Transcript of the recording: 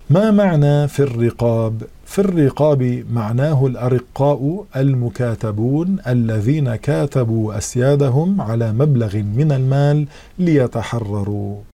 ما معنى في الرقاب؟ في الرقاب معناه الأرقاء المكاتبون الذين كاتبوا أسيادهم على مبلغ من المال ليتحرروا.